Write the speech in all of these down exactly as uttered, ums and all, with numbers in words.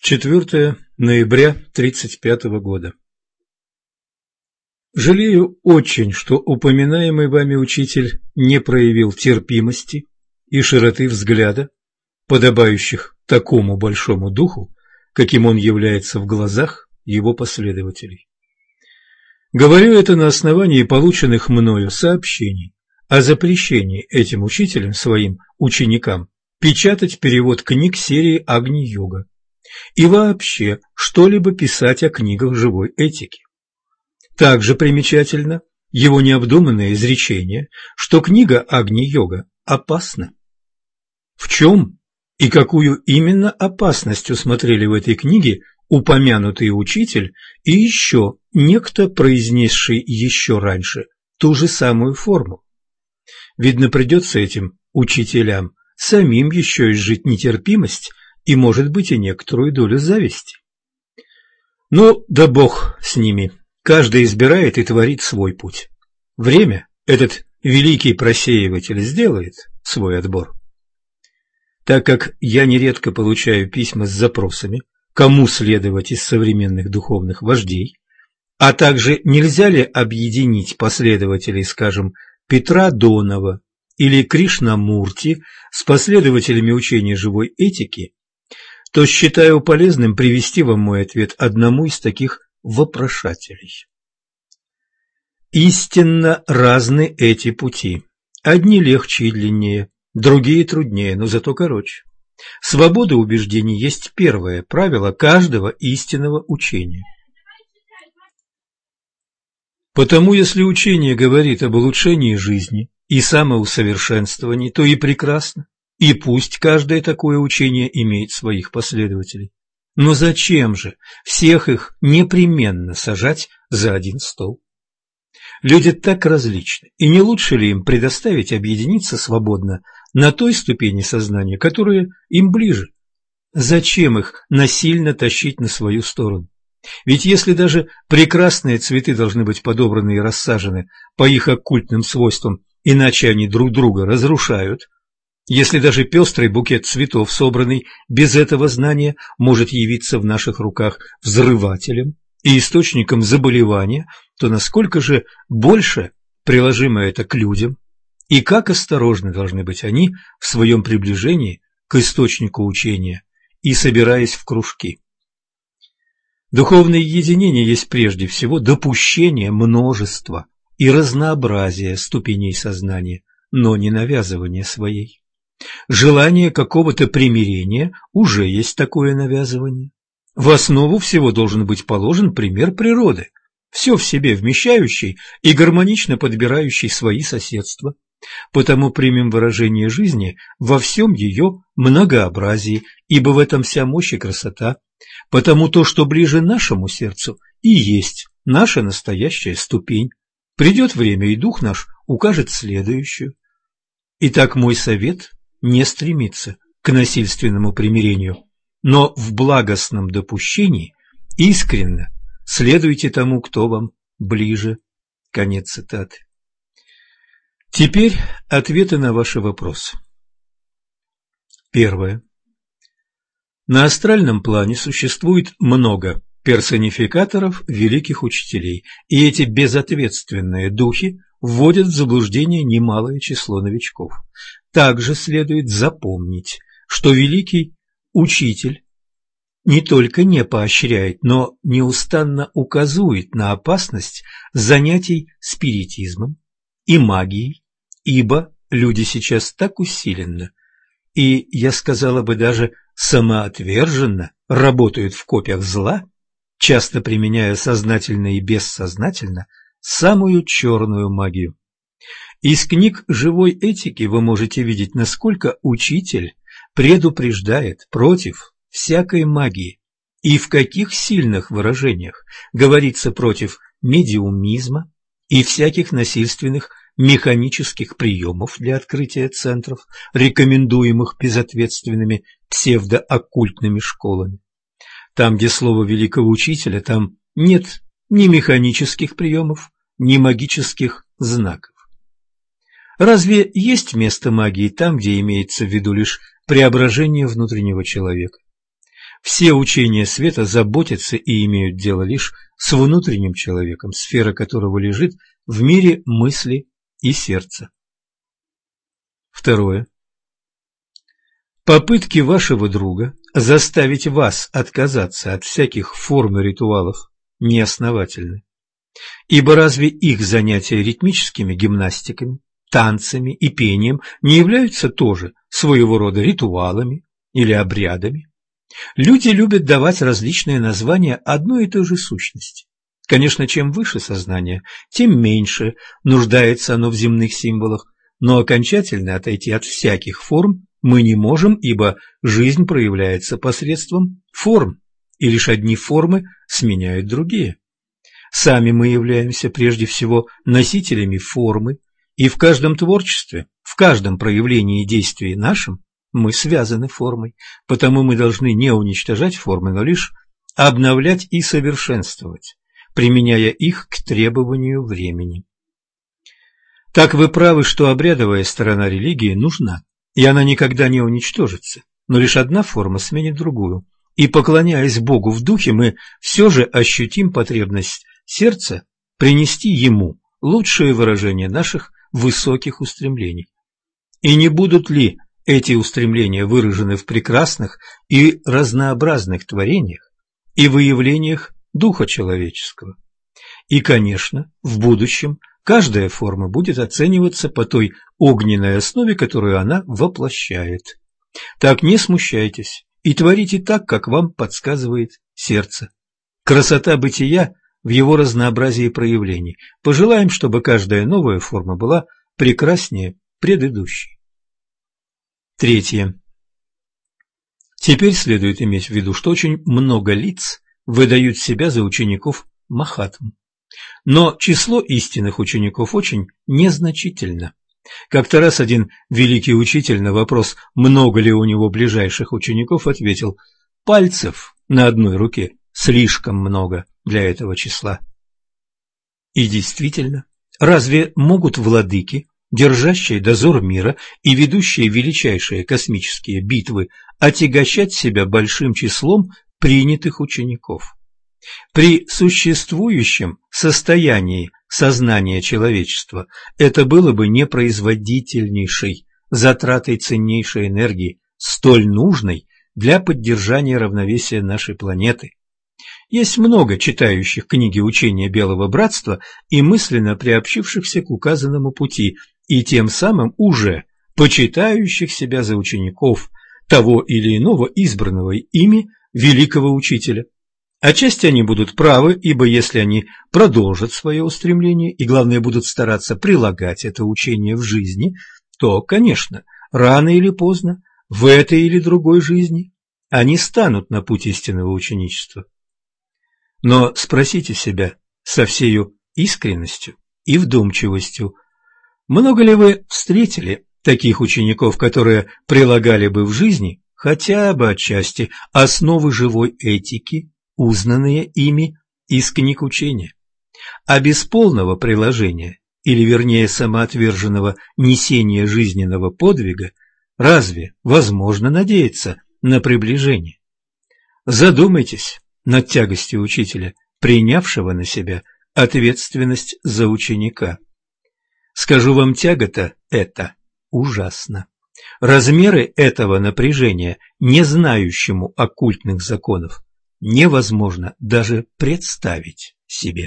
четвёртое ноября тридцать пятого года. Жалею очень, что упоминаемый вами учитель не проявил терпимости и широты взгляда, подобающих такому большому духу, каким он является в глазах его последователей. Говорю это на основании полученных мною сообщений о запрещении этим учителем своим ученикам печатать перевод книг серии Агни-йога и вообще что-либо писать о книгах живой этики. Также примечательно его необдуманное изречение, что книга Агни-йога опасна. В чем и какую именно опасность усмотрели в этой книге упомянутый учитель и еще некто, произнесший еще раньше ту же самую форму? Видно, придется этим учителям самим еще изжить нетерпимость и, может быть, и некоторую долю зависти. Но да Бог с ними, каждый избирает и творит свой путь. Время этот великий просеиватель сделает свой отбор. Так как я нередко получаю письма с запросами, кому следовать из современных духовных вождей, а также нельзя ли объединить последователей, скажем, Петра Донова или Кришнамурти с последователями учения живой этики, то считаю полезным привести вам мой ответ одному из таких вопрошателей. Истинно разны эти пути. Одни легче и длиннее, другие труднее, но зато короче. Свобода убеждений есть первое правило каждого истинного учения. Потому, если учение говорит об улучшении жизни и самоусовершенствовании, то и прекрасно, и пусть каждое такое учение имеет своих последователей. Но зачем же всех их непременно сажать за один стол? Люди так различны, и не лучше ли им предоставить объединиться свободно на той ступени сознания, которая им ближе? Зачем их насильно тащить на свою сторону? Ведь если даже прекрасные цветы должны быть подобраны и рассажены по их оккультным свойствам, иначе они друг друга разрушают, если даже пестрый букет цветов, собранный без этого знания, может явиться в наших руках взрывателем и источником заболевания, то насколько же больше приложимо это к людям, и как осторожны должны быть они в своем приближении к источнику учения и собираясь в кружки. Духовное единение есть прежде всего допущение множества и разнообразия ступеней сознания, но не навязывание своей. Желание какого-то примирения уже есть такое навязывание. В основу всего должен быть положен пример природы, все в себе вмещающий и гармонично подбирающий свои соседства. Потому примем выражение жизни во всем ее многообразии, ибо в этом вся мощь и красота. Потому то, что ближе нашему сердцу, и есть наша настоящая ступень. Придет время, и дух наш укажет следующую. Итак, мой совет – не стремиться к насильственному примирению, но в благостном допущении искренно следуйте тому, кто вам ближе. Конец цитаты. Теперь ответы на ваши вопросы. Первое. На астральном плане существует много персонификаторов великих учителей, и эти безответственные духи вводят в заблуждение немалое число новичков. Также следует запомнить, что великий учитель не только не поощряет, но неустанно указывает на опасность занятий спиритизмом и магией, ибо люди сейчас так усиленно и, я сказала бы, даже самоотверженно работают в копьях зла, часто применяя сознательно и бессознательно самую черную магию. Из книг живой этики вы можете видеть, насколько учитель предупреждает против всякой магии и в каких сильных выражениях говорится против медиумизма и всяких насильственных механических приемов для открытия центров, рекомендуемых безответственными псевдооккультными школами. Там, где слово великого учителя, там нет ни механических приемов, ни магических знаков. Разве есть место магии там, где имеется в виду лишь преображение внутреннего человека? Все учения света заботятся и имеют дело лишь с внутренним человеком, сфера которого лежит в мире мысли и сердца. Второе. Попытки вашего друга заставить вас отказаться от всяких форм и ритуалов неосновательны. Ибо разве их занятия ритмическими гимнастиками, танцами и пением не являются тоже своего рода ритуалами или обрядами? Люди любят давать различные названия одной и той же сущности. Конечно, чем выше сознание, тем меньше нуждается оно в земных символах, но окончательно отойти от всяких форм мы не можем, ибо жизнь проявляется посредством форм, и лишь одни формы сменяют другие. Сами мы являемся прежде всего носителями формы, и в каждом творчестве, в каждом проявлении и действии нашем мы связаны формой, потому мы должны не уничтожать формы, но лишь обновлять и совершенствовать, применяя их к требованию времени. Так вы правы, что обрядовая сторона религии нужна, и она никогда не уничтожится, но лишь одна форма сменит другую, и, поклоняясь Богу в духе, мы все же ощутим потребность сердца принести Ему лучшее выражение наших высоких устремлений. И не будут ли эти устремления выражены в прекрасных и разнообразных творениях и выявлениях духа человеческого? И, конечно, в будущем каждая форма будет оцениваться по той огненной основе, которую она воплощает. Так не смущайтесь и творите так, как вам подсказывает сердце. Красота бытия в его разнообразии проявлений. Пожелаем, чтобы каждая новая форма была прекраснее предыдущей. Третье. Теперь следует иметь в виду, что очень много лиц выдают себя за учеников Махатм. Но число истинных учеников очень незначительно. Как-то раз один великий учитель на вопрос, много ли у него ближайших учеников, ответил: пальцев на одной руке слишком много для этого числа. И действительно, разве могут владыки, держащие дозор мира и ведущие величайшие космические битвы, отягощать себя большим числом принятых учеников? При существующем состоянии сознания человечества это было бы непроизводительнейшей затратой ценнейшей энергии, столь нужной для поддержания равновесия нашей планеты. Есть много читающих книги учения Белого Братства и мысленно приобщившихся к указанному пути, и тем самым уже почитающих себя за учеников того или иного избранного ими великого учителя. Отчасти они будут правы, ибо если они продолжат свое устремление и, главное, будут стараться прилагать это учение в жизни, то, конечно, рано или поздно, в этой или другой жизни, они станут на путь истинного ученичества. Но спросите себя со всею искренностью и вдумчивостью, много ли вы встретили таких учеников, которые прилагали бы в жизни хотя бы отчасти основы живой этики, узнанные ими из книг учения? А без полного приложения, или вернее самоотверженного несения жизненного подвига, разве возможно надеяться на приближение? Задумайтесь над тягостью учителя, принявшего на себя ответственность за ученика. Скажу вам, тягота эта ужасна. Размеры этого напряжения, не знающему оккультных законов, невозможно даже представить себе.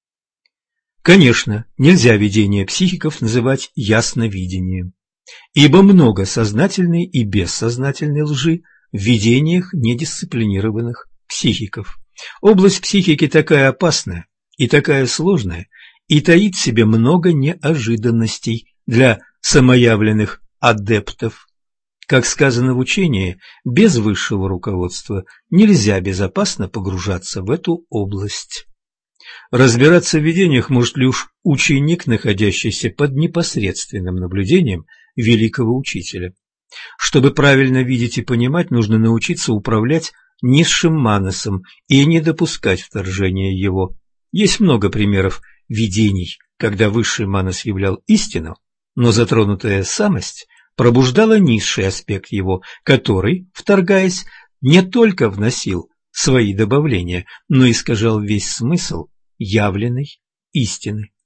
Конечно, нельзя видение психиков называть ясновидением, ибо много сознательной и бессознательной лжи в видениях недисциплинированных психиков. Область психики такая опасная и такая сложная, и таит в себе много неожиданностей для самоявленных адептов. Как сказано в учении, без высшего руководства нельзя безопасно погружаться в эту область. Разбираться в видениях может лишь ученик, находящийся под непосредственным наблюдением великого учителя. Чтобы правильно видеть и понимать, нужно научиться управлять низшим манасом и не допускать вторжения его. Есть много примеров видений, когда высший манас являл истину, но затронутая самость пробуждала низший аспект его, который, вторгаясь, не только вносил свои добавления, но искажал весь смысл явленной истины.